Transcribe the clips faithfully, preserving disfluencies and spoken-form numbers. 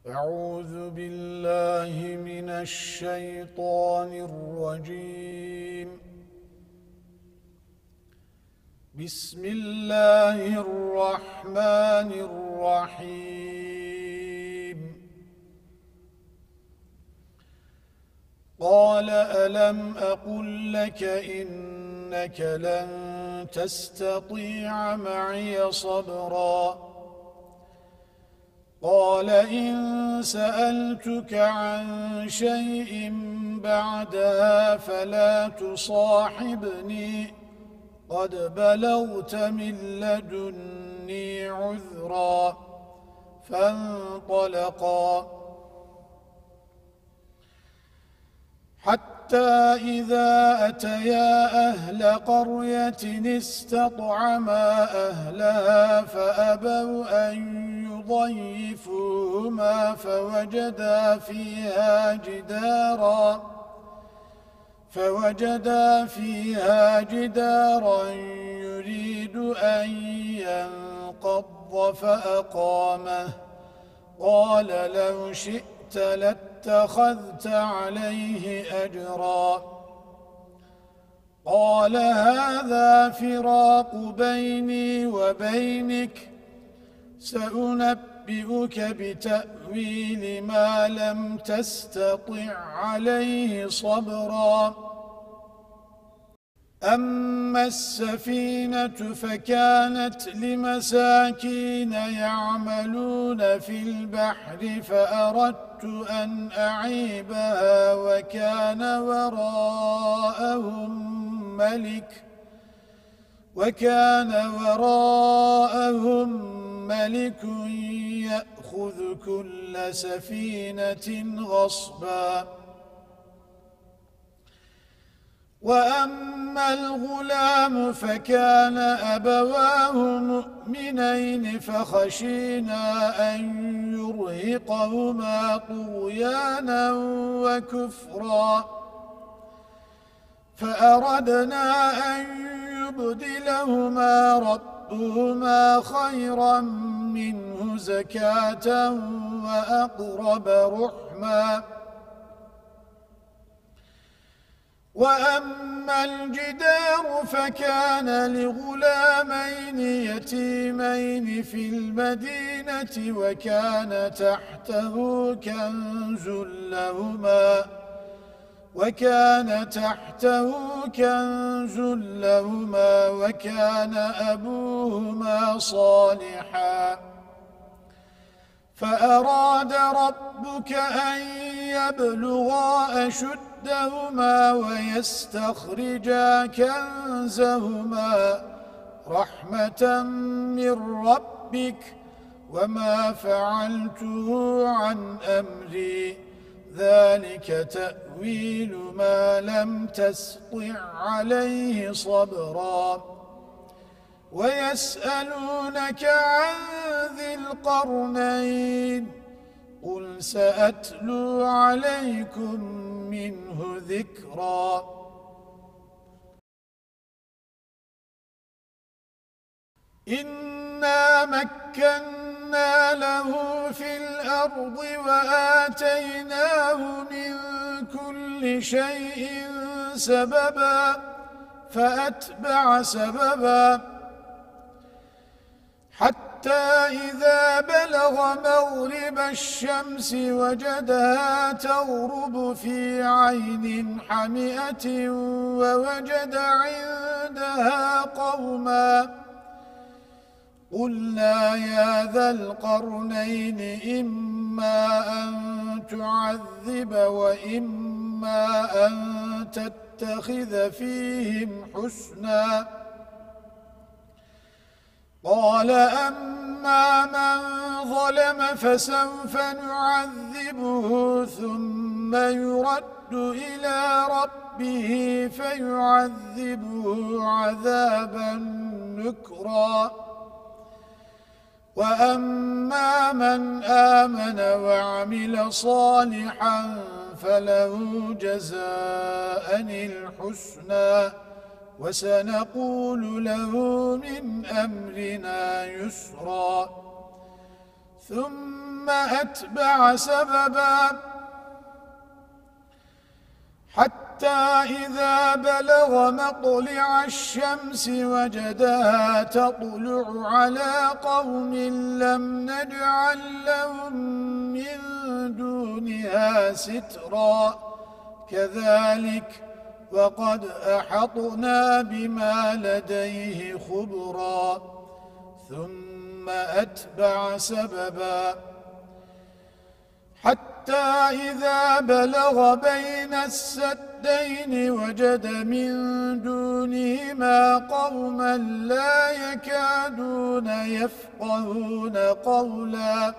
أعوذ بالله من الشيطان الرجيم. بسم الله الرحمن الرحيم. قال ألم أقل لك إنك لن تستطيع معي صبرا قال إن سألتك عن شيء بعدها فلا تصاحبني قد بلغت من لدني عذرا فانطلقا حتى إذا أتيا أهل قرية استطعما أهلها فأبوا أن يضيفوهما فوجدا فيها جدارا فوجدا فيها جدارا يريد أن ينقض فأقامه قال لو شئت لاتخذت عليه أجرا قال هذا فراق بيني وبينك سأنبئك بتأويل ما لم تستطع عليه صبرا أما السفينة فكانت لمساكين يعملون في البحر فأردت أن أعيبها وكان وراءهم ملك وكان وراءهم ملك يأخذ كل سفينة غصبا وأما الغلام فكان أبواه مؤمنين فخشينا أن يرهقهما طغيانا وكفرا فأردنا أن يبدلهما ربهما خيرا منه زكاة وأقرب رحما وأما الجدار فكان لغلامين يتيمين في المدينة وكان تحته كنز لهما وكان تحته كنز لهما وكان أبوهما صالحا فأراد ربك أن يبلغا أشدهما ويستخرجا كنزهما رحمة من ربك وما فعلته عن أمري ذلك تأويل ما لم تستطع عليه صبرا ويسألونك عن ذي القرنين قل سأتلو عليكم منه ذكرا إنا مكنا له في الأرض وآتيناه من كل شيء سببا فأتبع سببا حتى إذا بلغ مغرب الشمس وجدها تغرب في عين حمئة ووجد عندها قوما قلنا يا ذا القرنين إما أن تعذب وإما أن تتخذ فيهم حسنا قال أما من ظلم فسوف نعذبه ثم يرد إلى ربه فيعذبه عذابا نكرا وأما من آمن وعمل صالحا فله جزاء الحسنى وسنقول له من أمرنا يسرا ثم أتبع سببا حتى إذا بلغ مطلع الشمس وجدها تطلع على قوم لم نجعل لهم من دونها سترا كذلك وقد أحطنا بما لديه خبرا ثم أتبع سببا حتى إذا بلغ بين السدين وجد من دونهما قوما لا يكادون يفقهون قولا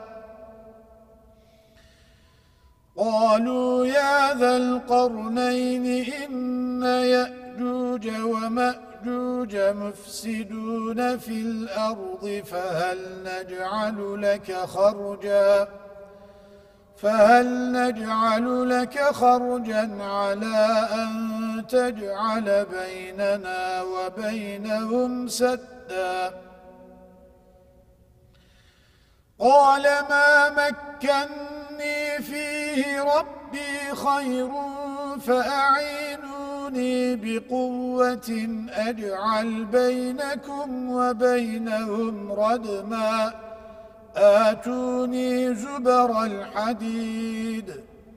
قالوا يا ذا القرنين إن يأجوج ومأجوج مفسدون في الأرض فهل نجعل لك خرجا فهل نجعل لك خرجا على أن تجعل بيننا وبينهم سدا قال ما مكني فيه ربي خير فأعينوني بقوة أجعل بينكم وبينهم ردما آتوني زبر الحديد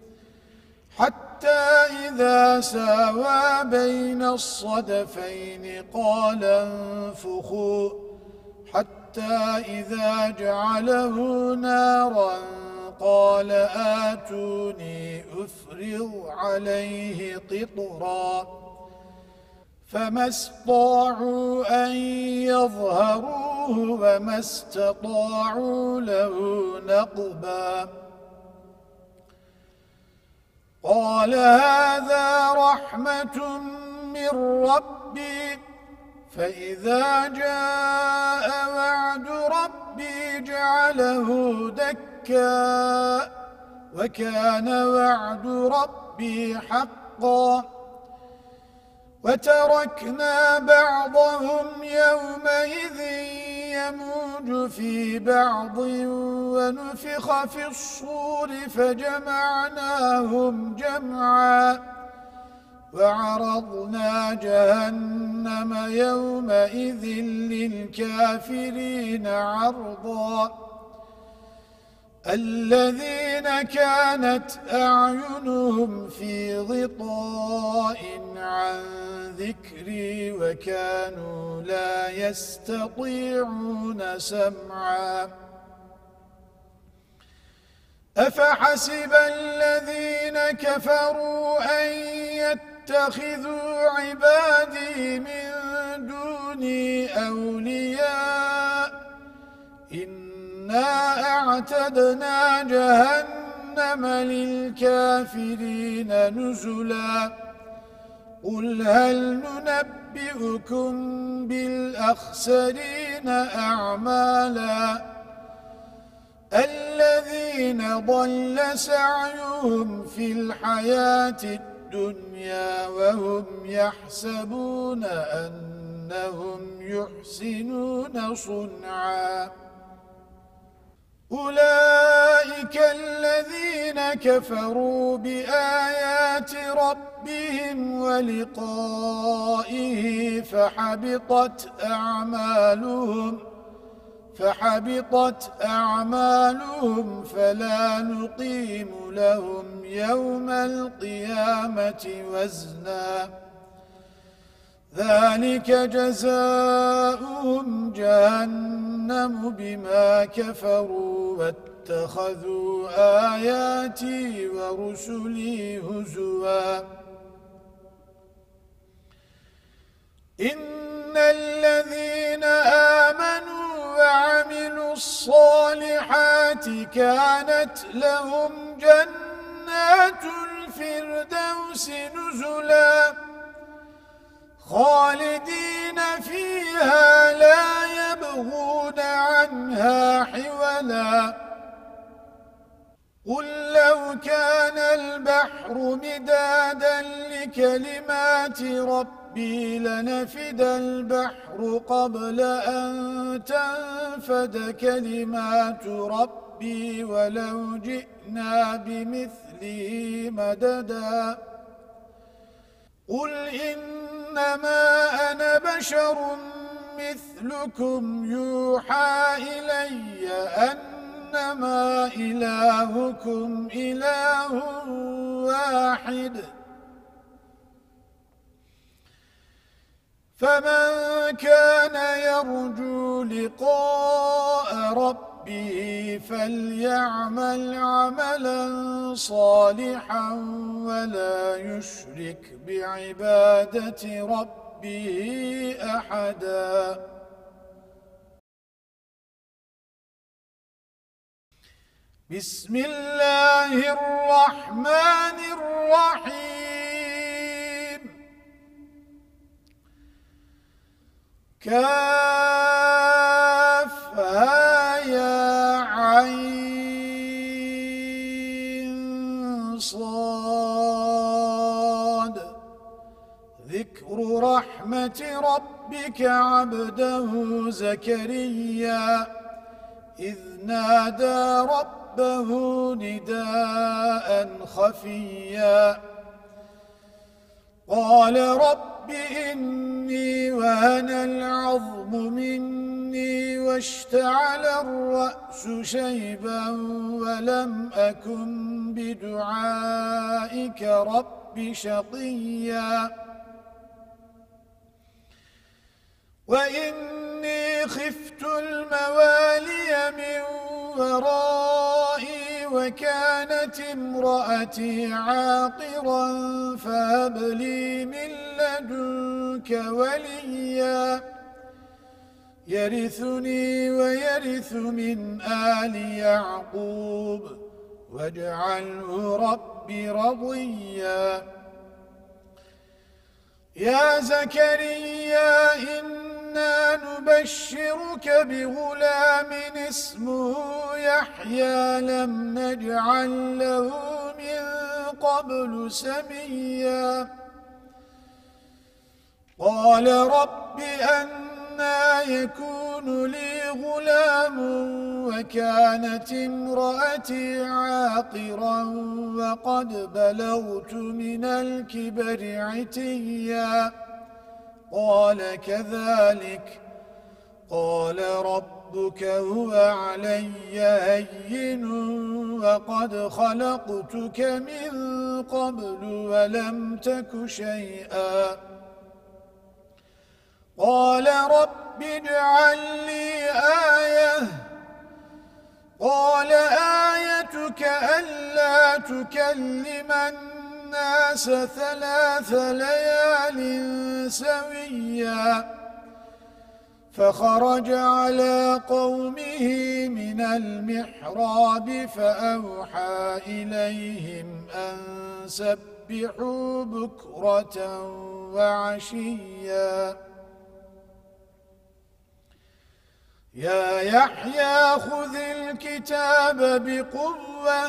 حتى إذا ساوى بين الصدفين قال انفخوا حتى إذا جعله نارا قال آتوني أفرغ عليه قطرا فما استطاعوا أن يظهروه وما استطاعوا له نقبا قال هذا رحمة من ربي فإذا جاء وعد ربي جعله دكا وكان وعد ربي حقا وتركنا بعضهم يومئذ يموج في بعض ونفخ في الصور فجمعناهم جمعا وعرضنا جهنم يومئذ للكافرين عرضا الذين كانت أعينهم في غطاء عن ذكري وكانوا لا يستطيعون سمعا أفحسب الذين كفروا أن يتخذوا عبادي من دوني أولياء إنا أعتدنا جهنم للكافرين نزلا قل هل ننبئكم بالأخسرين أعمالا الذين ضل سعيهم في الحياة الدنيا وهم يحسبون أنهم يحسنون صنعا أولئك الذين كفروا بآيات ربهم ولقائه فحبطت أعمالهم فحبطت أعمالهم فلا نقيم لهم يوم القيامة وزنا ذلك جزاؤهم جهنم بما كفروا واتخذوا آياتي ورسلي هزوا إن الذين آمنوا وعملوا الصالحات كانت لهم جنات الفردوس نزلا خالدين فيها لا يبغون عنها حولا قل لو كان البحر مدادا لكلمات ربي ربي لنفد البحر قبل أن تنفد كلمات ربي ولو جئنا بمثله مددا قل إنما أنا بشر مثلكم يوحى إلي أنما إلهكم إله واحد فمن كان يرجو لقاء ربه فليعمل عملا صالحا ولا يشرك بعبادة ربه أحدا بسم الله الرحمن الرحيم كافها يا عين صاد ذكر رحمة ربك عبده زكريا إذ نادى ربه نداء خفيا قال رب إني وهن العظم مني واشتعل الرأس شيبا ولم أكن بدعائك رب شقيا وإني خفت الموالي من ورائي وكانت امرأتي عاقرا فهب لي من لدنك وليا يرثني ويرث من آل يعقوب واجعله رب رضيا يا زكريا إنا نبشرك بغلام اسمه يحيى لم نجعل له من قبل سميا قال رب أنى يكون لي غلام وكانت امرأتي عاقرا وقد بلغت من الكبر عتيا قال كذلك قال ربك هو علي هين وقد خلقتك من قبل ولم تك شيئا قال رب اجعل لي آية قال آيتك ألا تكلم الناس ثلاث ليال سويا فخرج على قومه من المحراب فأوحى إليهم أن سبحوا بكرة وعشيا يا يحيى خذ الكتاب بقوة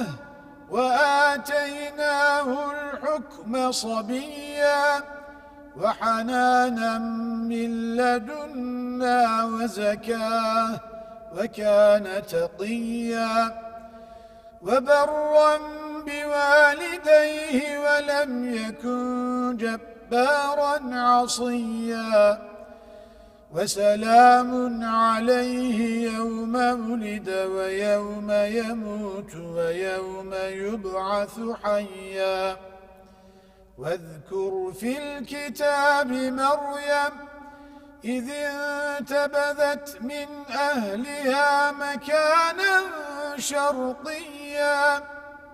وآتيناه الحكم صبيا وحنانا من لدنا وزكاه وكان تقيا وبرا بوالديه ولم يكن جبارا عصيا وسلام عليه يوم ولد ويوم يموت ويوم يبعث حيا واذكر في الكتاب مريم إذ انتبذت من أهلها مكانا شرقيا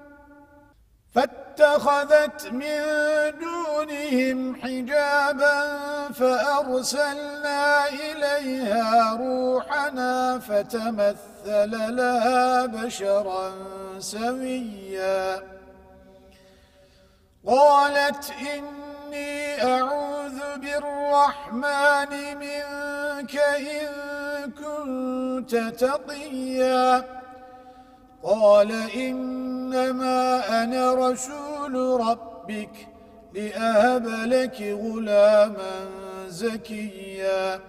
فاتخذت من دونهم حجابا فأرسلنا إليها روحنا فتمثل لها بشرا سويا قالت إني أعوذ بالرحمن منك إن كنت تقيا قال إنما أنا رسول ربك لأهب لك غلاما زكيا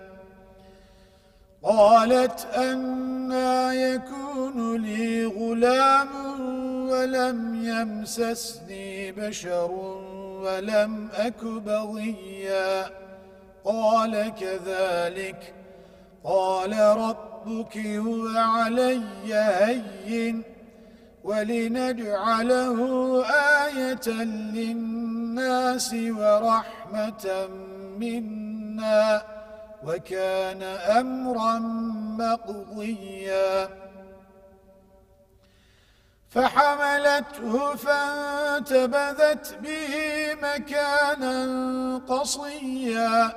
قالت أنى يكون لي غلام ولم يمسسني بشر ولم أك بغيا قال كذلك قال ربك هو علي هين ولنجعله آية للناس ورحمة منا وكان أمرا مقضيا فحملته فانتبذت به مكانا قصيا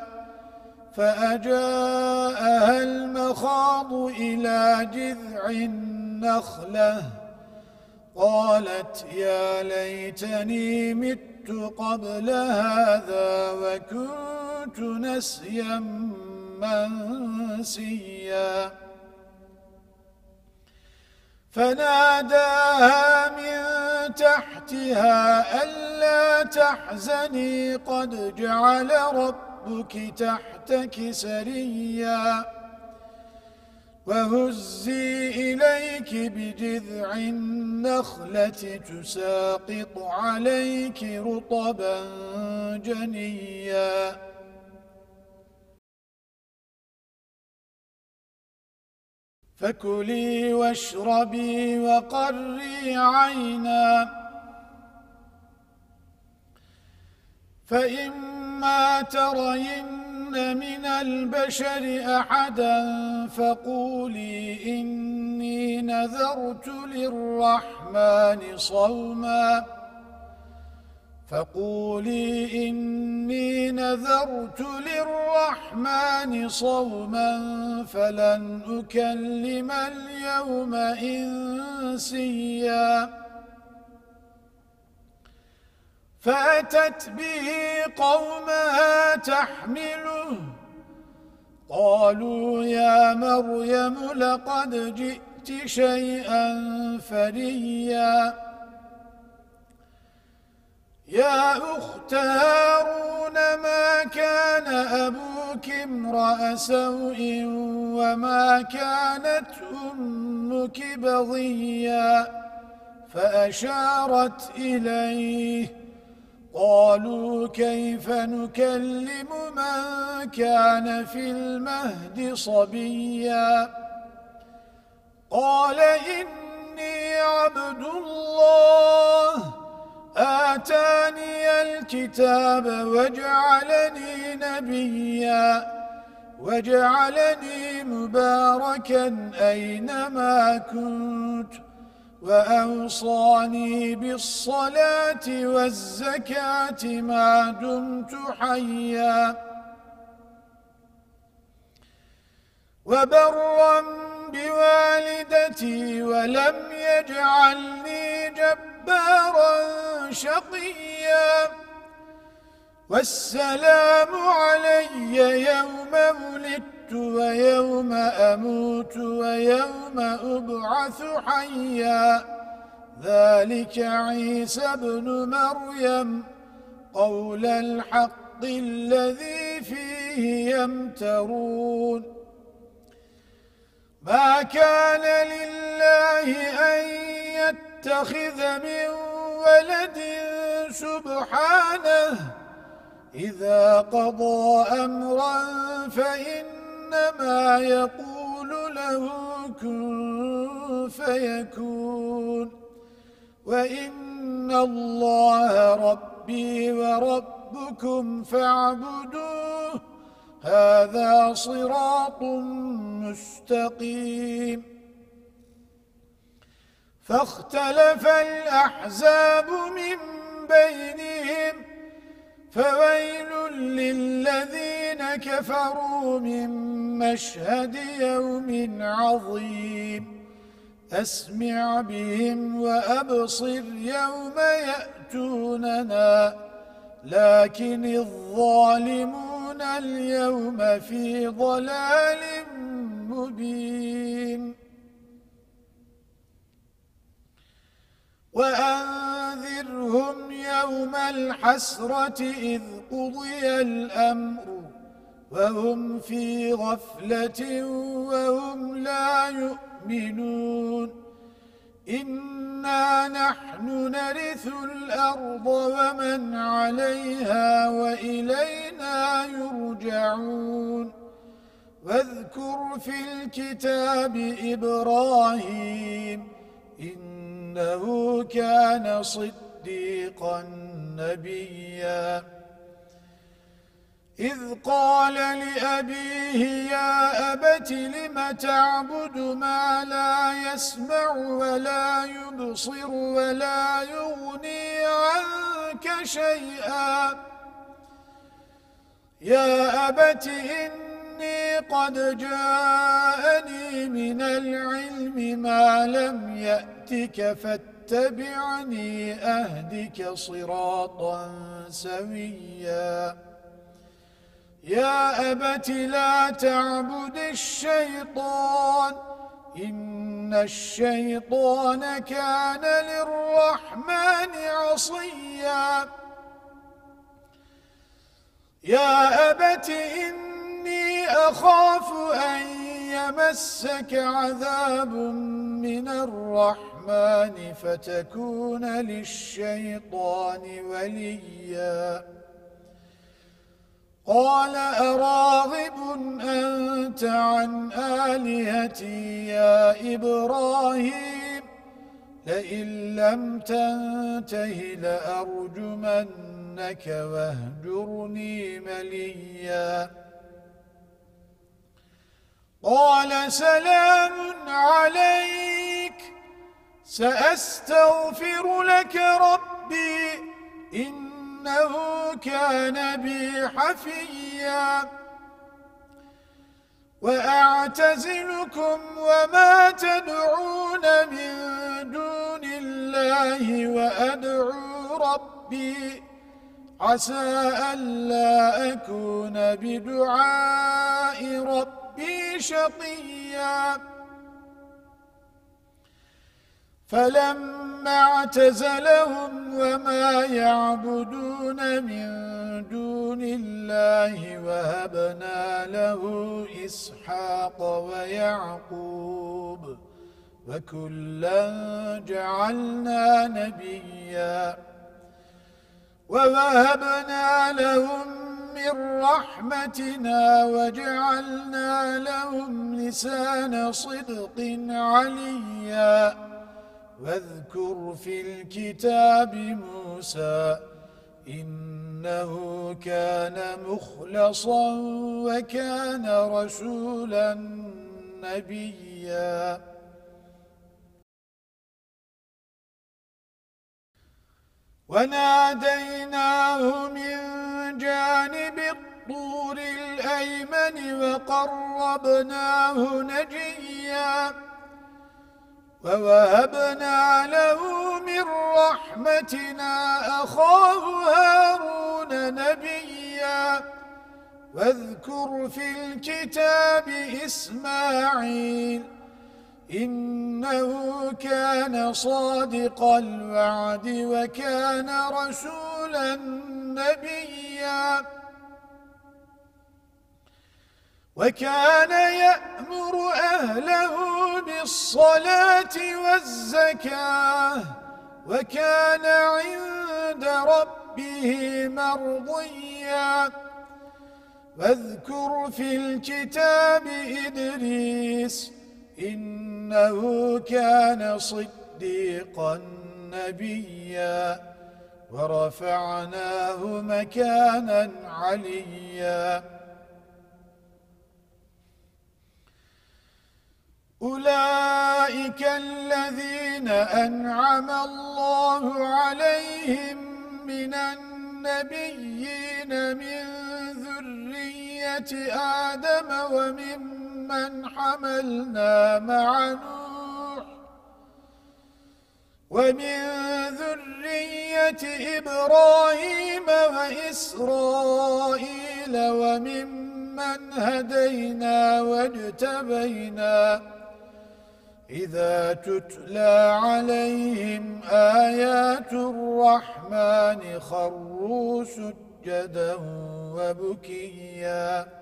فأجاءها المخاض إلى جذع النخلة قالت يا ليتني مت قبل هذا وكنت نسيا منسيا فناداها من تحتها ألا تحزني قد جعل ربك تحتك سريا وهزي إليك بجذع النخلة تساقط عليك رطبا جنيا فكلي واشربي وقري عينا فإما ترين من البشر أحدا فقولي إني نذرت للرحمن صوما فقولي إني نذرت للرحمن صوما فلن أكلم اليوم إنسيا فأتت به قومها تحمله قالوا يا مريم لقد جئت شيئا فريا يا أخت هارون ما كان أبوك امرأ سوء وما كانت أمك بغيا فأشارت إليه قالوا كيف نكلم من كان في المهد صبيا قال إني عبد الله آتاني الكتاب وجعلني نبيا وجعلني مباركا أينما كنت وأوصاني بالصلاة والزكاة ما دمت حيا وبرا بوالدتي ولم يجعلني جبارا شقيا والسلام علي يوم ولدت ويوم أموت ويوم أبعث حيا ذلك عيسى ابن مريم قول الحق الذي فيه يمترون ما كان لله أن يتخذ من ولد سبحانه إذا قضى أمرا فإنما يقول له كن فيكون وإن الله ربي وربكم فاعبدوه هذا صراط مستقيم فاختلف الأحزاب من بينهم فويل للذين كفروا من مشهد يوم عظيم أسمع بهم وأبصر يوم يأتوننا لكن الظالمون اليوم في ضلال مبين وأنذرهم يوم الحق الحسرة إذ قضي الأمر وهم في غفلة وهم لا يؤمنون إنا نحن نرث الأرض ومن عليها وإلينا يرجعون واذكر في الكتاب إبراهيم إنه كان صديقا نبيا إذ قال لأبيه يا أبت لم تعبد ما لا يسمع ولا يبصر ولا يغني عنك شيئا يا أبت إني قد جاءني من العلم ما لم يأتك فاتبعني أهدك صراطا سويا يا أبت لا تعبد الشيطان إن الشيطان كان للرحمن عصيا يا أبت إني أخاف أن يمسك عذاب من الرحمن فتكون للشيطان وليا قال أراغب أنت عن آلهتي يا إبراهيم لئن لم تنته لأرجمنك واهجرني مليا قال سلام عليك سأستغفر لك ربي إنه كان بي حفيا وأعتزلكم وما تدعون من دون الله وأدعو ربي عسى ألا أكون بدعاء ربي شقيا فلما اعتزلهم وما يعبدون من دون الله وهبنا له إسحاق ويعقوب وكلا جعلنا نبيا ووهبنا لهم من رحمتنا وجعلنا لهم لسان صدق عليا واذكر في الكتاب موسى إنه كان مخلصا وكان رسولا نبيا وناديناه من جانب الطور الأيمن وقربناه نجيا ووهبنا له من رحمتنا أخاه هارون نبيا واذكر في الكتاب إسماعيل إنه كان صادق الوعد وكان رسولا نبيا وكان يأمر أهله بالصلاة والزكاة وكان عند ربه مرضيا واذكر في الكتاب إدريس إنه كان صديقا نبيا ورفعناه مكانا عليا أولئك الذين أنعم الله عليهم من النبيين من ذرية آدم وممن حملنا مع نوح ومن ذرية إبراهيم وإسرائيل وممن هدينا واجتبينا إذا تتلى عليهم آيات الرحمن خروا سجدا وبكيا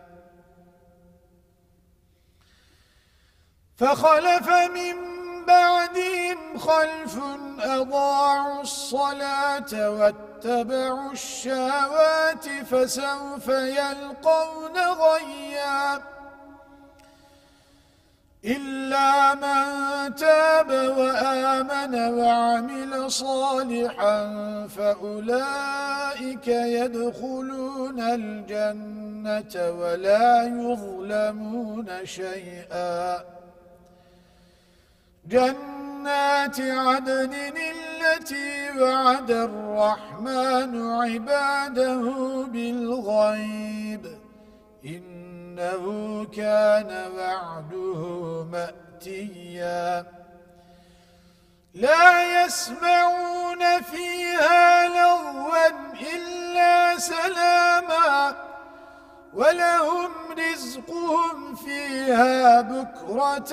فخلف من بعدهم خلف أضاعوا الصلاة واتبعوا الشهوات فسوف يلقون غيا إلا من تاب وآمن وعمل صالحا فأولئك يدخلون الجنة ولا يظلمون شيئا جنات عدن التي وعد الرحمن عباده بالغيب إنه كان وعده مأتيا لا يسمعون فيها لغوا إلا سلاما ولهم رزقهم فيها بكرة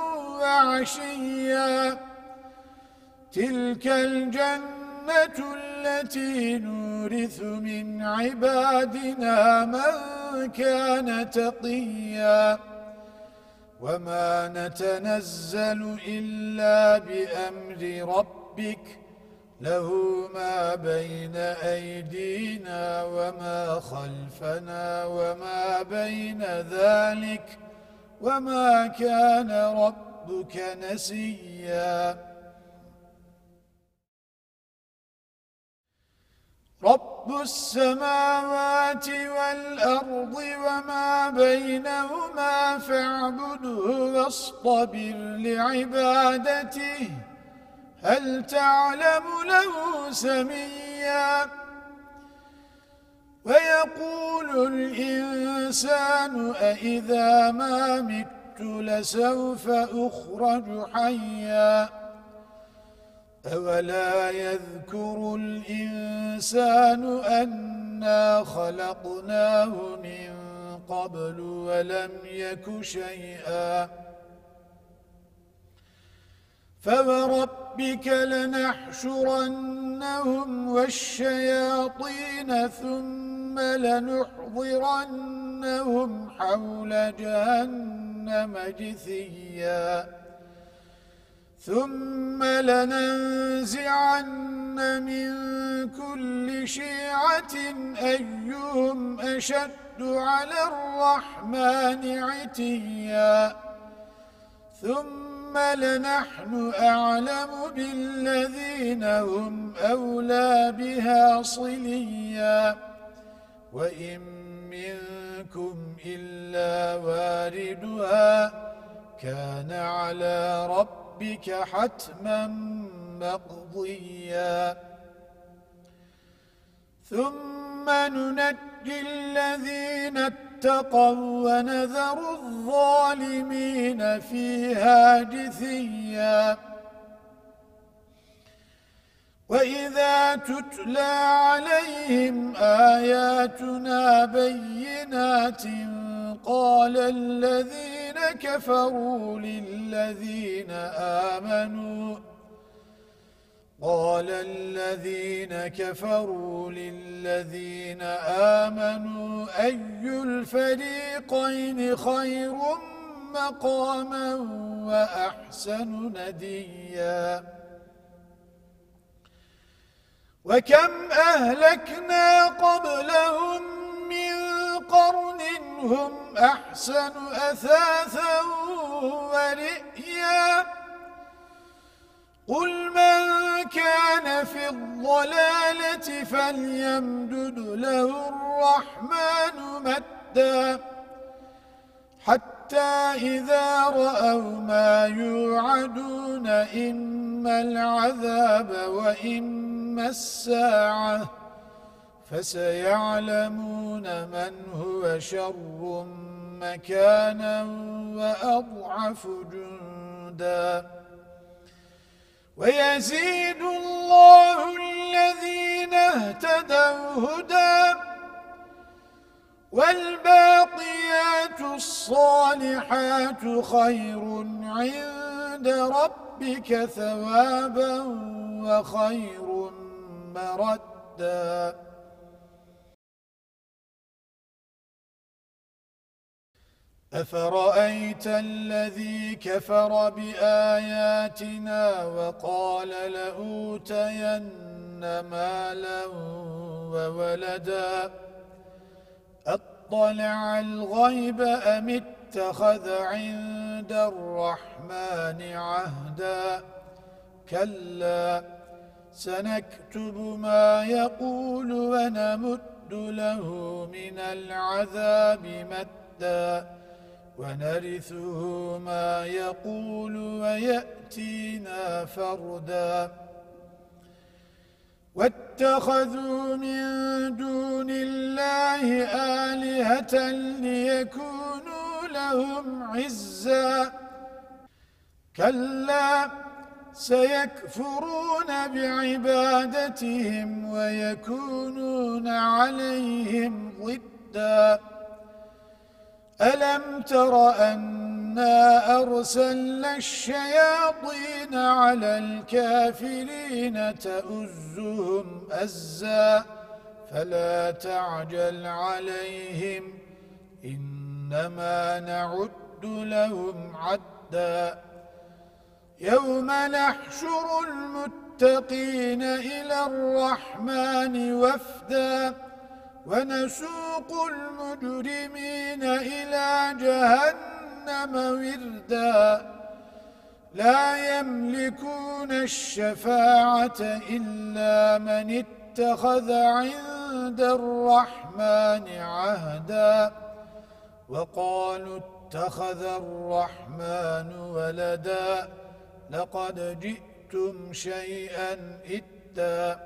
وعشيا تلك الجنة التي نورث من عبادنا من كان تقيا وما نتنزل إلا بأمر ربك له ما بين أيدينا وما خلفنا وما بين ذلك وما كان ربك نسيا رب السماوات والأرض وما بينهما فاعبده واصطبر لعبادته هل تعلم له سميا ويقول الإنسان أإذا ما مت لسوف أخرج حيا أولا يذكر الإنسان أنا خلقناه من قبل ولم يك شيئا فوربك لنحشرنهم والشياطين ثم لنحضرنهم حول جهنم جثيا ثم لننزعن من كل شيعة أيهم أشد على الرحمن عتيا ثم لنحن أعلم بالذين هم أولى بها صليا وإن منكم إلا واردها كان على ربك حتما مقضيا ثم ننجي الذين اتقوا ونذر الظالمين فيها جثيا وإذا تتلى عليهم آياتنا بينات قال الذين كفروا للذين آمنوا قال الذين كفروا للذين آمنوا أي الفريقين خير مقاما وأحسن نديا وكم أهلكنا قبلهم من قرن هم أحسن أثاثا ورئيا قل من كان في الضلالة فليمدد له الرحمن مدا حتى إذا رأوا ما يوعدون إما العذاب وإما الساعة فسيعلمون من هو شر مكانا وأضعف جندا ويزيد الله الذين اهتدوا هدى والباقيات الصالحات خير عند عند ربك ثوابا وخير مردا أفرأيت الذي كفر بآياتنا وقال لأوتين مالا وولدا أطلع الغيب أم اتخذ عند الرحمن عهدا كلا سنكتب ما يقول ونمد له من العذاب مدا ونرثه ما يقول ويأتينا فردا واتخذوا من دون الله آلهة ليكونوا لهم عزا كلا سيكفرون بعبادتهم ويكونون عليهم ضدا ألم تر أنا أرسلنا الشياطين على الكافرين تؤزهم أزا فلا تعجل عليهم إنما نعد لهم عدا يوم نحشر المتقين إلى الرحمن وفدا ونسوق المجرمين إلى جهنم وردا لا يملكون الشفاعة إلا من اتخذ عند الرحمن عهدا وقالوا اتخذ الرحمن ولدا لقد جئتم شيئا إدا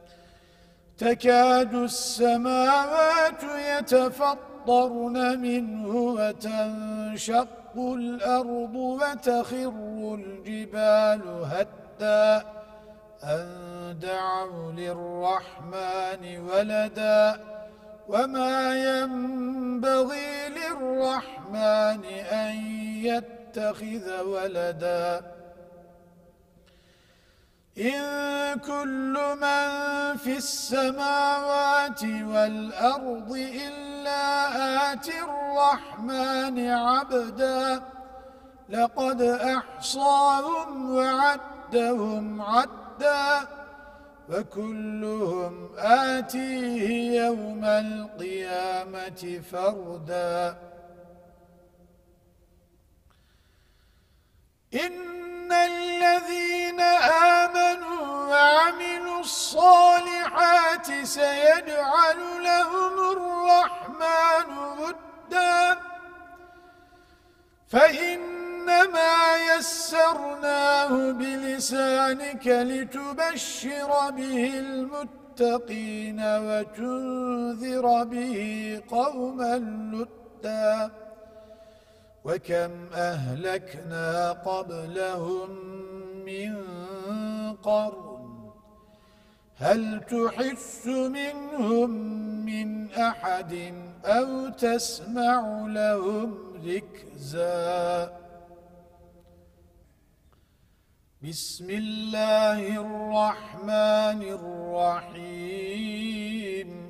تكاد السماوات يتفطرن منه وتنشق الأرض وتخر الجبال هدا أن دعوا للرحمن ولدا وما ينبغي للرحمن أن يتخذ ولدا إن كل من في السماوات والأرض إلا آتي الرحمن عبدا لقد أحصاهم وعدهم عدا وكلهم آتيه يوم القيامة فردا إن الذين آمنوا وعملوا الصالحات سيجعل لهم الرحمن ودا فإنما يسرناه بلسانك لتبشر به المتقين وتنذر به قوما لدا وكم أهلكنا قبلهم من قرن هل تحس منهم من أحد أو تسمع لهم ركزا بسم الله الرحمن الرحيم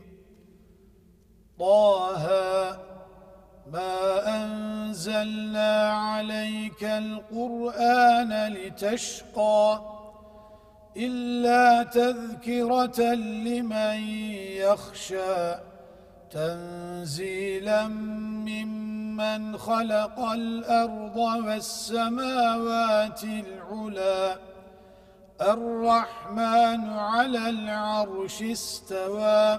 طه ما أنزلنا عليك القرآن لتشقى إلا تذكرة لمن يخشى تنزيلا ممن خلق الأرض والسماوات العلى الرحمن على العرش استوى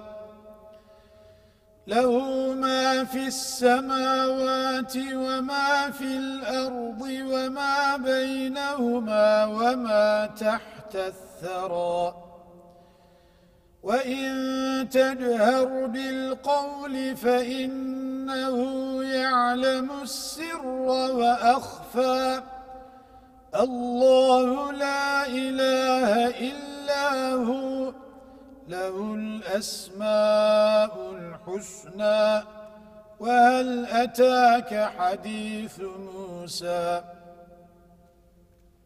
له ما في السماوات وما في الأرض وما بينهما وما تحت الثرى وإن تجهر بالقول فإنه يعلم السر وأخفى الله لا إله إلا هو له الأسماء الحسنى وهل أتاك حديث موسى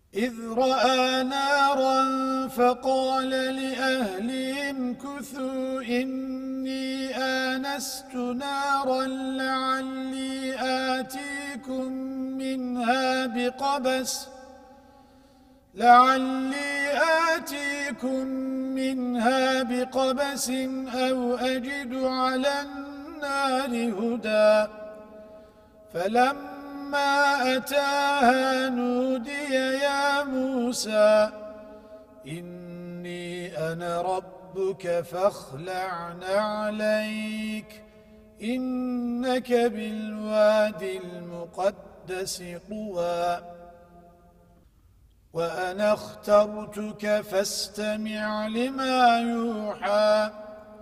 إذ رأى نارا فقال لأهلهم كثوا إني آنست نارا لعلي آتيكم منها بقبس لعلي آتيكم منها بقبس أو أجد على النار هدى فلما أتاها نودي يا موسى إني أنا ربك فاخلع نعليك إنك بالوادي المقدس طوى وأنا اخترتك فاستمع لما يوحى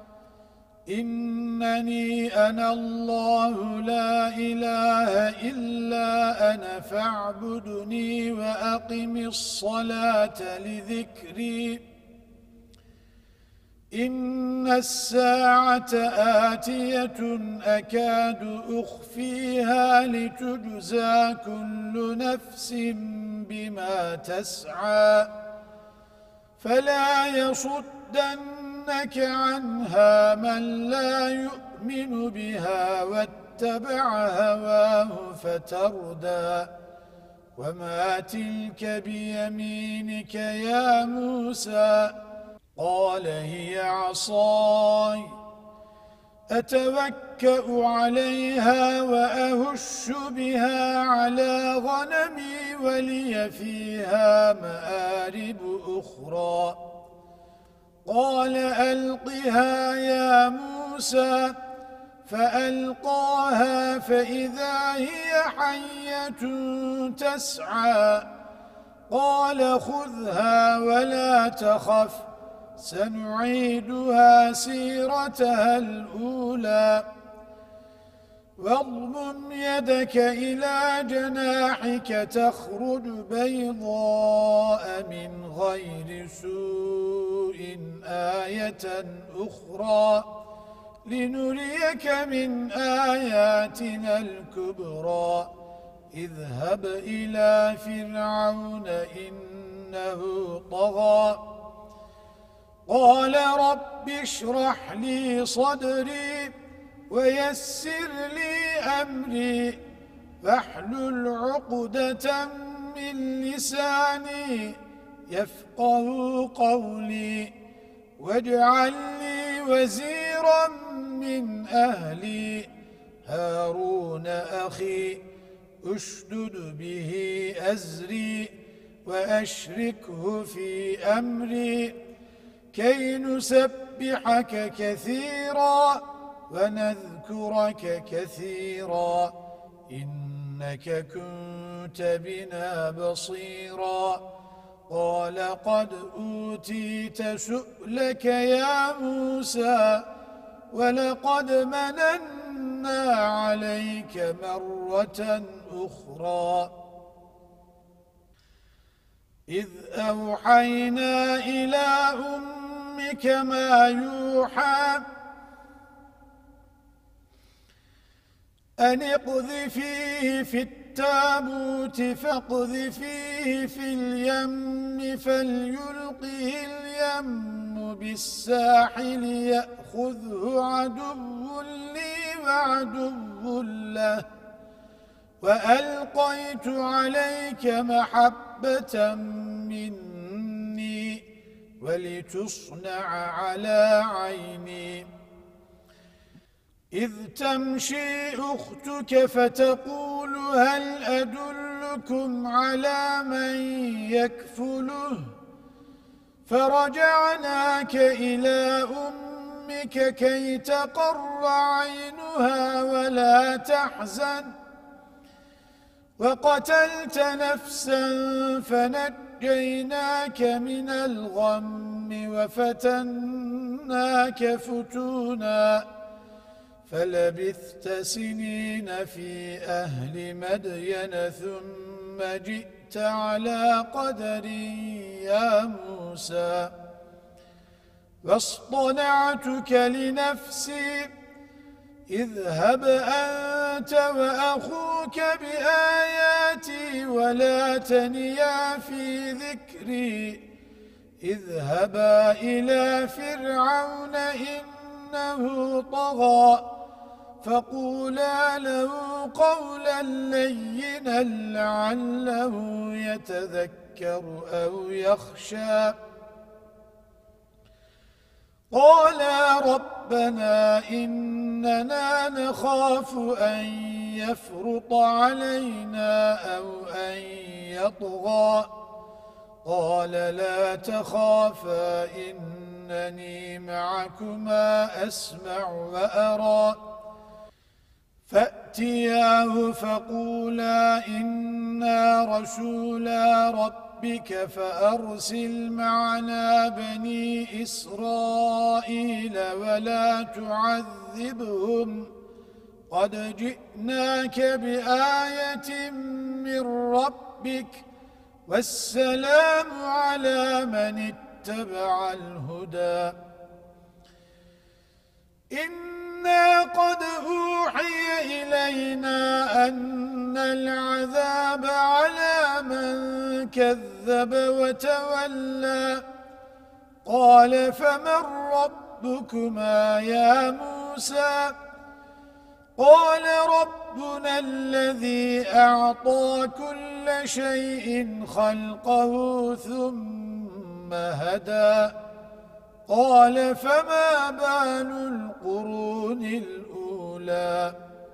إنني أنا الله لا إله إلا أنا فاعبدني وأقم الصلاة لذكري إن الساعة آتية أكاد أخفيها لتجزى كل نفس بما تسعى فلا يصدنك عنها من لا يؤمن بها واتبع هواه فتردى وما تلك بيمينك يا موسى قال هي عصاي أتوكأ عليها وأهش بها على غنمي ولي فيها مآرب أخرى قال ألقها يا موسى فألقاها فإذا هي حية تسعى قال خذها ولا تخف سنعيدها سيرتها الأولى واضمم يدك إلى جناحك تخرج بيضاء من غير سوء آية أخرى لنريك من آياتنا الكبرى اذهب إلى فرعون إنه طغى قال رب اشرح لي صدري ويسر لي أمري واحلل عقدة من لساني يفقه قولي واجعل لي وزيرا من أهلي هارون أخي أشدد به أزري وأشركه في أمري كي نسبحك كثيرا ونذكرك كثيرا إنك كنت بنا بصيرا قال قد أوتيت سؤلك يا موسى ولقد مننا عليك مرة أخرى إذ أوحينا إلى أمك ما يوحى أن اقذفيه في التابوت فاقذفيه في اليم فليلقه اليم بالساحل يأخذه عدو لي وعدو له وألقيت عليك محبة مني ولتصنع على عيني إذ تمشي أختك فتقول هل أدلكم على من يكفله فرجعناك إلى أمك كي تقر عينها ولا تحزن وقتلت نفسا فنجيناك من الغم وفتناك فتونا فلبثت سنين في أهل مدين ثم جئت على قدر يا موسى واصطنعتك لنفسي اذهب أنت وأخوك بآياتي زينتي ولا تنيا في ذكري اذهبا إلى فرعون إنه طغى فقولا له قولا لينا لعله يتذكر أو يخشى قالا ربنا إننا نخاف أن يفرط علينا أو أن يطغى قال لا تخافا إنني معكما أسمع وأرى فأتياه فقولا إنا رسولا ربك فأرسل معنا بني إسرائيل ولا تعذبهم قد جئناك بآية من ربك والسلام على من اتبع الهدى إنا قد أوحي إلينا أن العذاب على من كذب وتولى قال فمن ربكما يا موسى قال ربنا الذي أعطى كل شيء خلقه ثم هدى قال فما بال القرون الأولى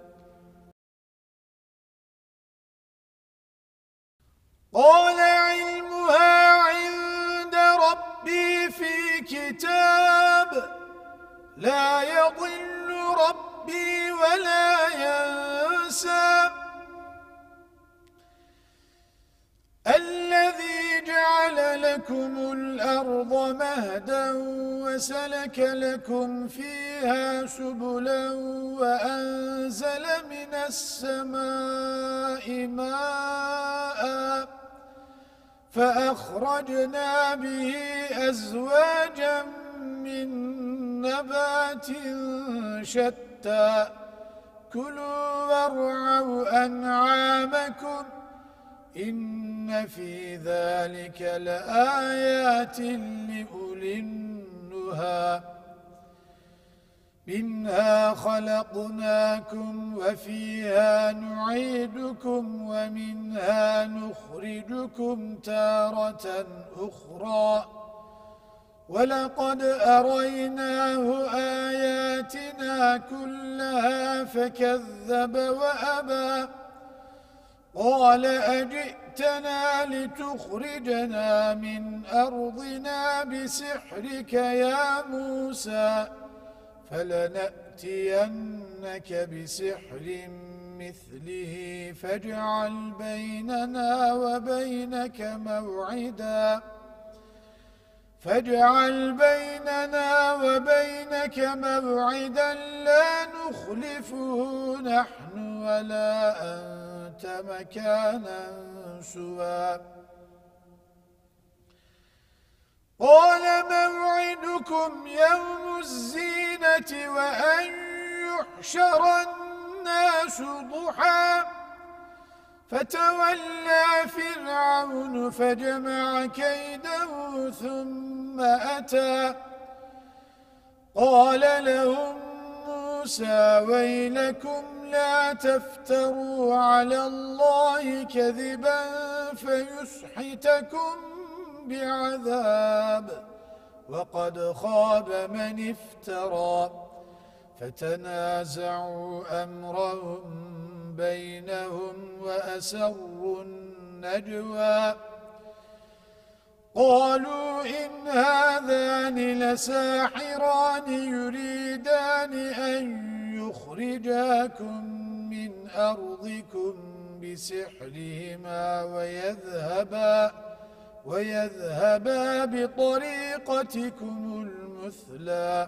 قال علمها عند ربي في كتاب لا يضل ربي ولا ينسى الذي جعل لكم الأرض مهدا وسلك لكم فيها سبلا وأنزل من السماء ماء فأخرجنا به أزواجا من نبات شتى كلوا وارعوا أنعامكم إن في ذلك لآيات لأولي النهى منها خلقناكم وفيها نعيدكم ومنها نخرجكم تارة أخرى ولقد أريناه آياتنا كلها فكذب وأبى قال أجئتنا لتخرجنا من أرضنا بسحرك يا موسى فلنأتينك بسحر مثله فاجعل بيننا وبينك موعدا فاجعل بيننا وبينك موعدا لا نخلفه نحن ولا أنت مكانا سوى قال موعدكم يوم الزينة وأن يحشر الناس ضحى فتولى فرعون فجمع كيده ثم أتى قال لهم موسى ويلكم لا تفتروا على الله كذبا فيسحتكم بعذاب وقد خاب من افترى فتنازعوا أمرهم بينهم وأسروا النجوى قالوا إن هذان لساحران يريدان أن يخرجاكم من أرضكم بسحرهما ويذهبا ويذهبا بطريقتكم المثلى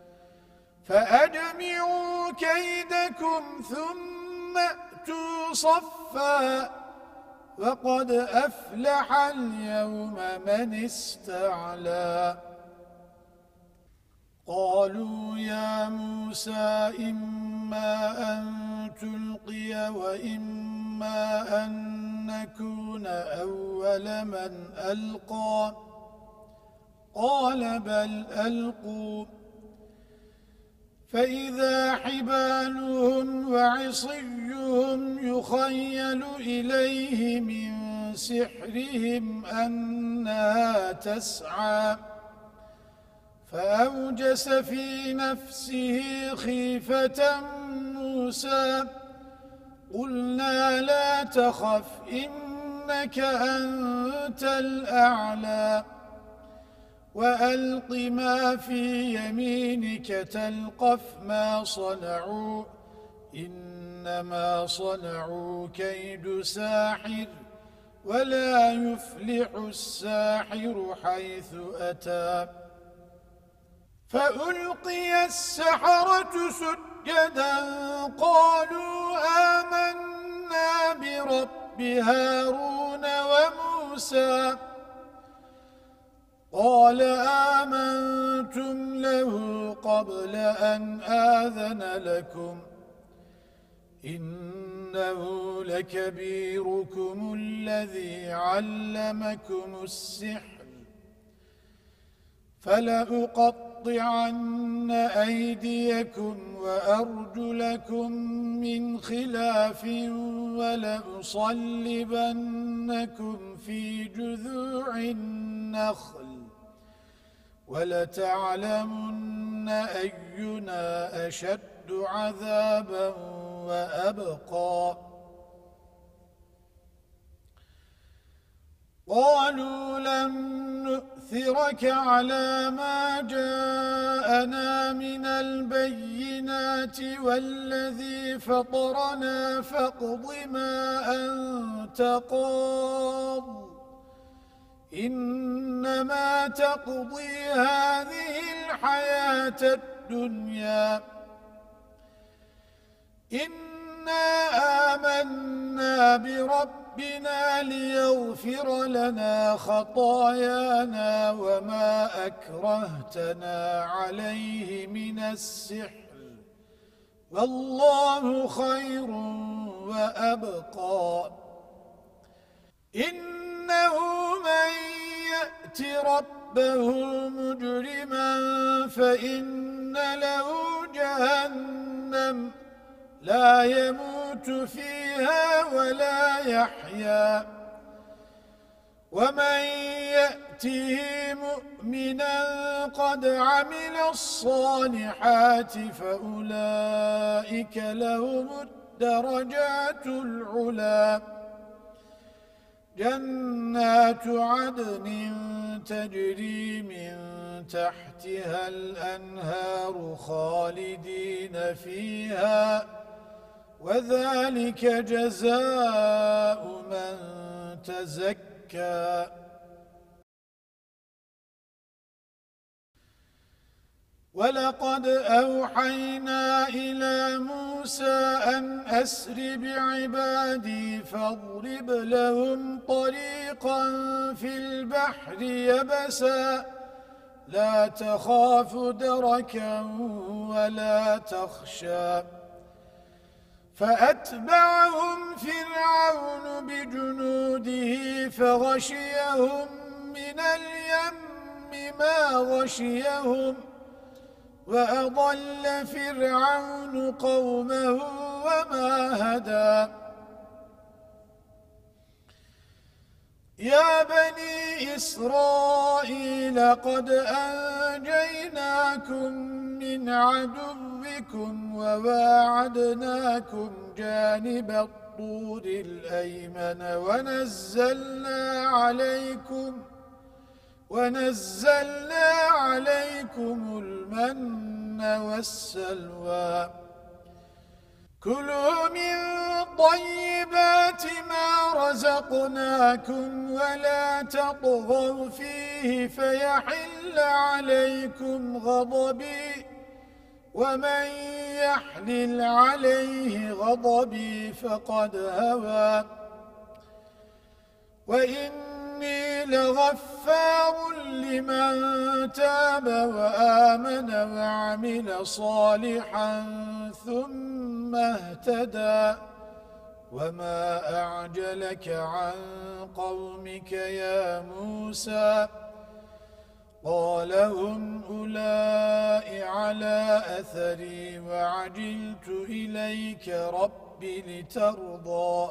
فأجمعوا كيدكم ثم أتوا صفا وقد أفلح اليوم من استعلى قالوا يا موسى إما أن تلقي وإما أن نكون أول من ألقى قال بل ألقوا فإذا حبالهم وعصيهم يخيل إليه من سحرهم أنها تسعى فأوجس في نفسه خيفة موسى قلنا لا تخف إنك أنت الأعلى وألق ما في يمينك تلقف ما صنعوا إنما صنعوا كيد ساحر ولا يفلح الساحر حيث أتى فألقي السحرة سجدا قالوا آمنا برب هارون وموسى قال آمنتم له قبل أن آذن لكم إنه لكبيركم الذي علمكم السحر فلأقطعن أيديكم وأرجلكم من خلاف ولأصلبنكم في جذوع النخل ولتعلمن أينا أشد عذابا وأبقى قالوا لن نؤثرك على ما جاءنا من البينات والذي فطرنا فاقض ما أنت قاض إنما تقضي هذه الحياة الدنيا إنا آمنا بربنا ليغفر لنا خطايانا وما أكرهتنا عليه من السحر والله خير وأبقى إنه من يأت ربه مجرما فإن له جهنم لا يموت فيها ولا يحيا ومن يأته مؤمنا قد عمل الصالحات فأولئك لهم الدرجات العلى جنات عدن تجري من تحتها الأنهار خالدين فيها وذلك جزاء من تزكى ولقد أوحينا إلى موسى أن أسر بعبادي فاضرب لهم طريقا في البحر يبسا لا تخاف دركا ولا تخشى فأتبعهم فرعون بجنوده فغشيهم من اليم ما غشيهم وأضل فرعون قومه وما هدى يا بني إسرائيل قد أنجيناكم من عدوكم وواعدناكم جانب الطور الأيمن ونزلنا عليكم ونزلنا عليكم المن والسلوى كلوا من طيبات ما رزقناكم ولا تطغوا فيه فيحل عليكم غضبي ومن يحلل عليه غضبي فقد هوى وإن إني لغفار لمن تاب وآمن وعمل صالحا ثم اهتدى وما أعجلك عن قومك يا موسى قال هم أولئك على أثري وعجلت إليك رب لترضى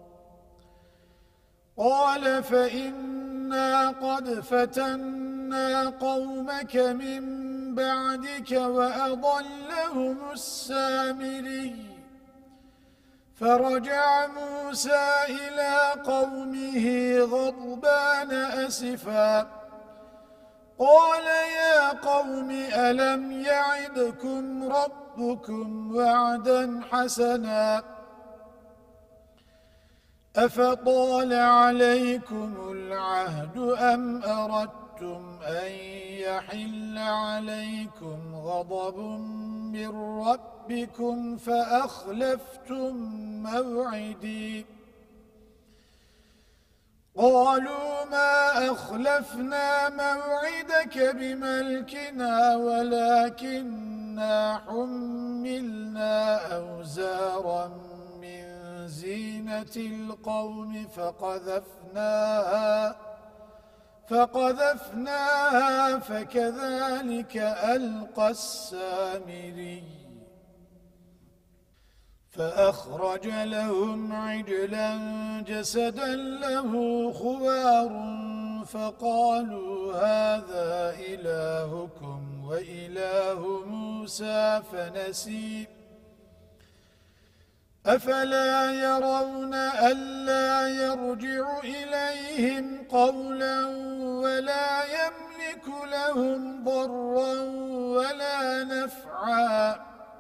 قال فإنا قد فتنا قومك من بعدك وأضلهم السامري فرجع موسى إلى قومه غضبان أسفا قال يا قوم ألم يعدكم ربكم وعدا حسنا أفطال عليكم العهد أم أردتم أن يحل عليكم غضب من ربكم فأخلفتم موعدي قالوا ما أخلفنا موعدك بملكنا ولكننا حملنا أوزارا من زينة القوم فقذفناها فقذفناها فكذلك ألقى السامري فأخرج لهم عجلا جسدا له خوار فقالوا هذا إلهكم وإله موسى فنسي أفلا يرون ألا يرجع إليهم قولا ولا يملك لهم ضرا ولا نفعا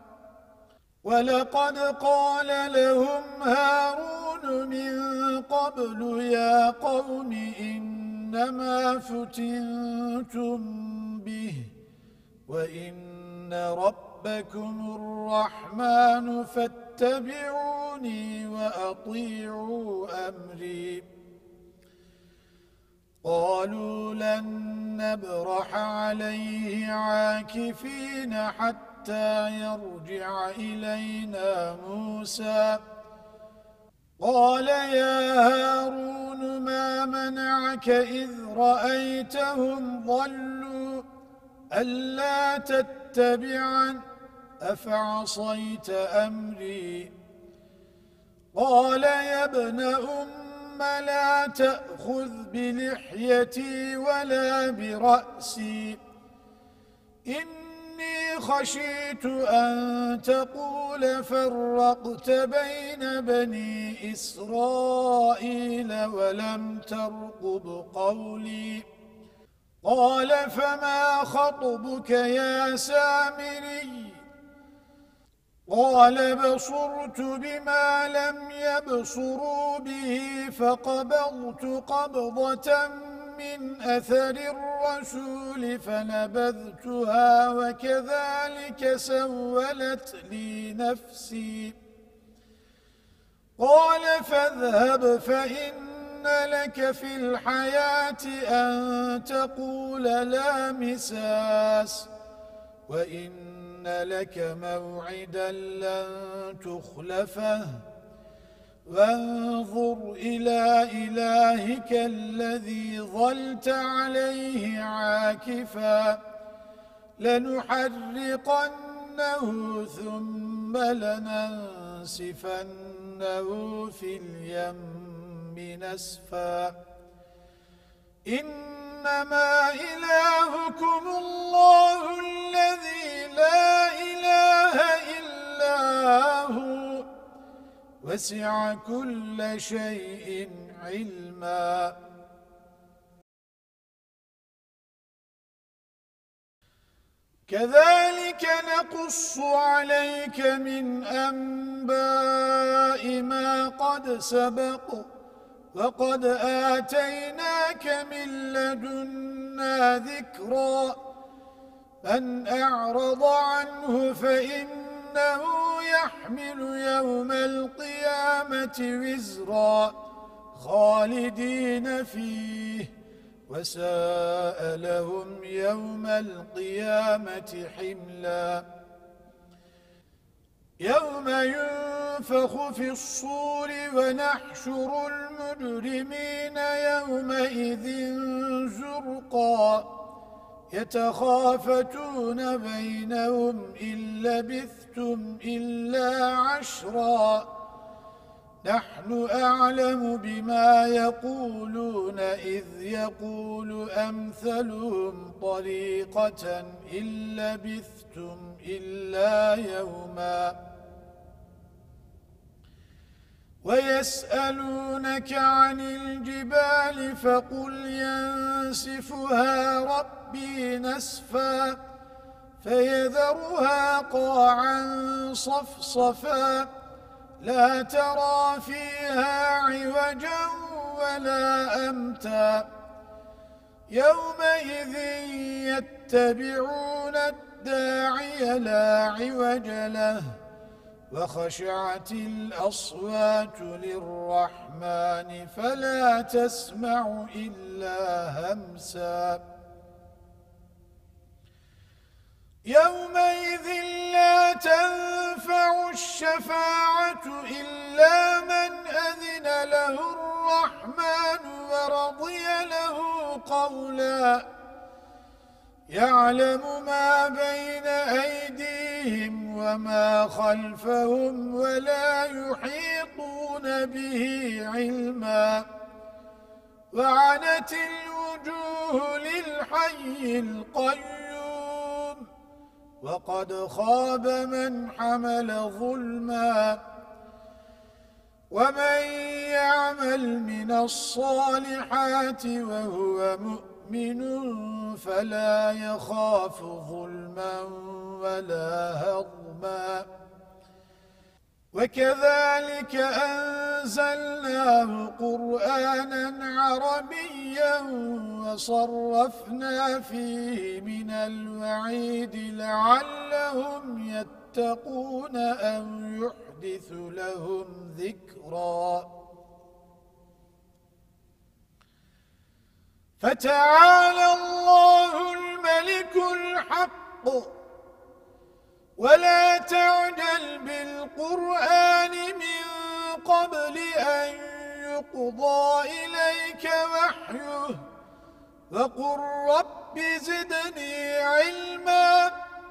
ولقد قال لهم هارون من قبل يا قوم إنما فتنتم به وإن ربكم الرحمن فاتبعوني وأطيعوا أمري قالوا لن نبرح عليه عاكفين حتى يرجع إلينا موسى قال يا هارون ما منعك إذ رأيتهم ضلوا ألا تتبعن أفعصيت أمري قال يا ابن أم لا تأخذ بلحيتي ولا برأسي إني خشيت أن تقول فرقت بين بني إسرائيل ولم ترقب قولي قال فما خطبك يا سامري قال بصرت بما لم يبصروا به فقبضت قبضة من أثر الرسول فنبذتها وكذلك سولت لي نفسي قال فاذهب فإن لك في الحياة أن تقول لا مساس وإن لك موعدا لن تخلفه وانظر إلى إلهك الذي ظلت عليه عاكفا لنحرقنه ثم لننسفنه في اليم نسفا إنما إلهكم الله الذي لا إله إلا هو وسع كل شيء علما كذلك نقص عليك من أنباء ما قد سبق وقد آتيناك من لدنا ذكرا من أعرض عنه فإنه يحمل يوم القيامة وزرا خالدين فيه وساء لهم يوم القيامة حملا يوم ينفخ في الصور ونحشر المجرمين يومئذ زرقا يتخافتون بينهم إن لبثتم إلا عشرا نحن أعلم بما يقولون إذ يقول أمثلهم طريقة إن لبثتم إلا يوما ويسألونك عن الجبال فقل ينسفها ربي نسفا فيذرها قاعا صفصفا لا ترى فيها عوجا ولا أمتا يومئذ يتبعون الداعي لا عوج له وخشعت الأصوات للرحمن فلا تسمع إلا همسا يومئذ لا تنفع الشفاعة إلا من أذن له الرحمن ورضي له قولا يعلم ما بين أيديهم وما خلفهم ولا يحيطون به علما وعنت الوجوه للحي القيوم وقد خاب من حمل ظلما ومن يعمل من الصالحات وهو مؤمن فلا يخاف ظلما ولا هضما وكذلك أنزلناه قرآنا عربيا وصرفنا فيه من الوعيد لعلهم يتقون أو يحدث لهم ذكرا فتعالى الله الملك الحق ولا تعجل بالقرآن من قبل أن يقضى إليك وحيه وقل رب زدني علما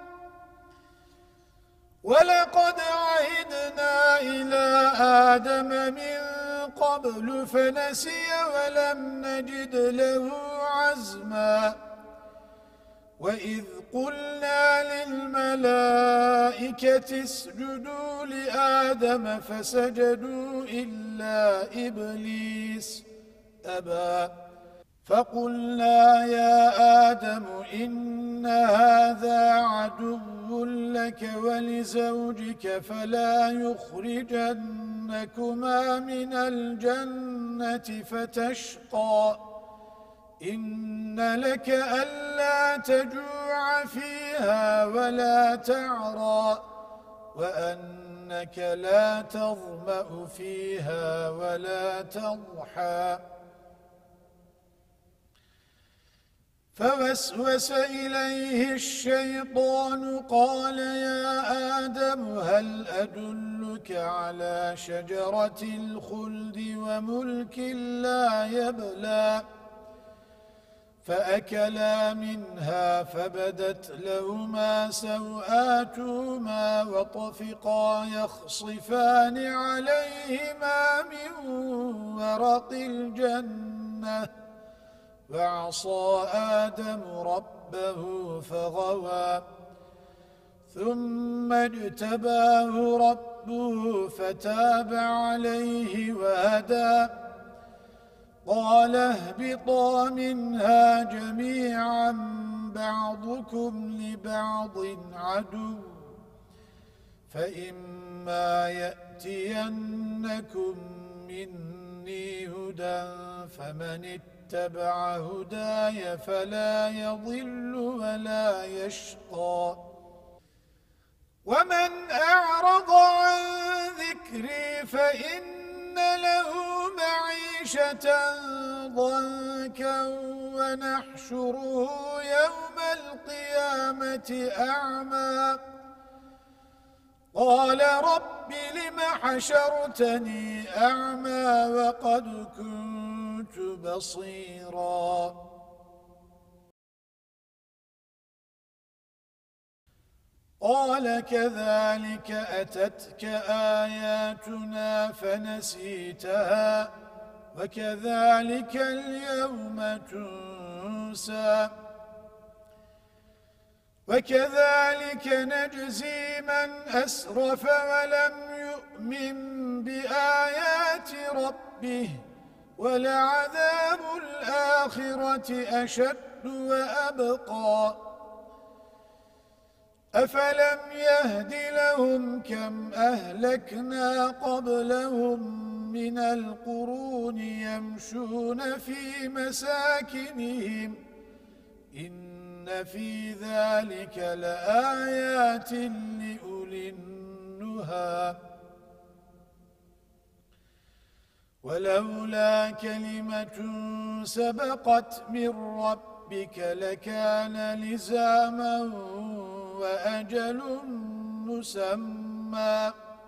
ولقد عهدنا إلى آدم من قبل فنسي ولم نجد له عزما وإذ قلنا للملائكة اسجدوا لآدم فسجدوا إلا إبليس أبى فقلنا يا آدم إن هذا عدو لك ولزوجك فلا يخرجنكما من الجنة فتشقى إن لك ألا تجوع فيها ولا تعرى وأنك لا تظمأ فيها ولا تضحى فوسوس إليه الشيطان قال يا آدم هل أدلك على شجرة الخلد وملك لا يبلى فأكلا منها فبدت لهما سوآتهما وطفقا يخصفان عليهما من ورق الجنة وعصى آدم ربه فغوى ثم اجتباه ربه فتاب عليه وهدى قال اهبطا منها جميعا بعضكم لبعض عدو فإما يأتينكم مني هدى فمن اتبع هداي فلا يضل ولا يشقى ومن أعرض عن ذكري فإن له معيشة معيشة ضنكا ونحشره يوم القيامة أعمى قال رب لم حشرتني أعمى وقد كنت بصيرا قال كذلك أتتك آياتنا فنسيتها وكذلك اليوم تنسى وكذلك نجزي من أسرف ولم يؤمن بآيات ربه ولعذاب الآخرة أشد وأبقى أفلم يهد لهم كم أهلكنا قبلهم من القرون يمشون في مساكنهم إن في ذلك لآيات لأولي النهى ولولا كلمة سبقت من ربك لكان لزاما وأجل مسمى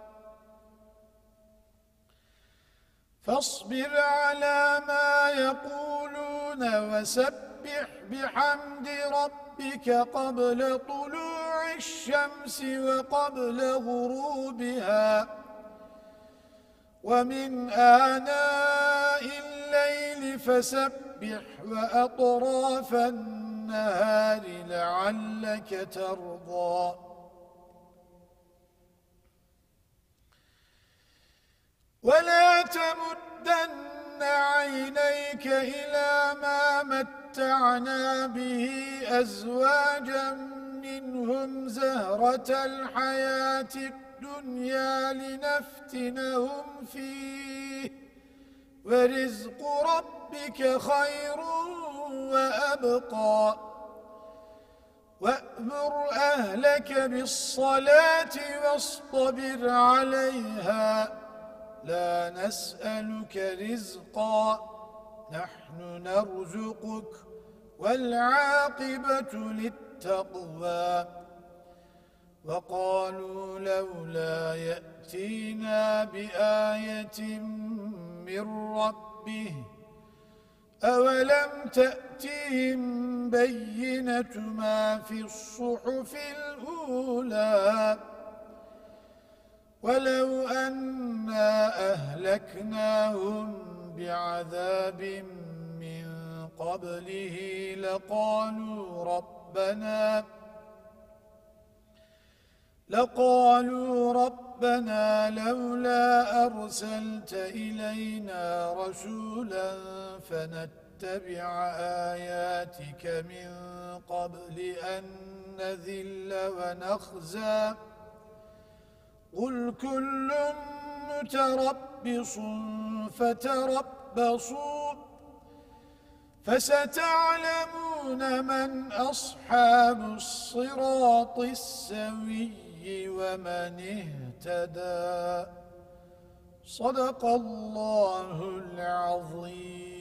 فاصبر على ما يقولون وسبح بحمد ربك قبل طلوع الشمس وقبل غروبها ومن آناء الليل فسبح وأطراف النهار لعلك ترضى ولا تمدن عينيك إلى ما متعنا به أزواجا منهم زهرة الحياة الدنيا لنفتنهم فيه ورزق ربك خير وأبقى وأمر أهلك بالصلاة واصطبر عليها لا نسألك رزقا نحن نرزقك والعاقبة للتقوى وقالوا لولا يأتينا بآية من ربه أولم تأتهم بينة ما في الصحف الأولى ولو أنا أهلكناهم بعذاب من قبله لقالوا ربنا لقالوا ربنا لولا أرسلت إلينا رسولا فنتبع آياتك من قبل أن نذل ونخزى قل كل متربص فتربصوا فستعلمون من أصحاب الصراط السوي ومن اهتدى صدق الله العظيم.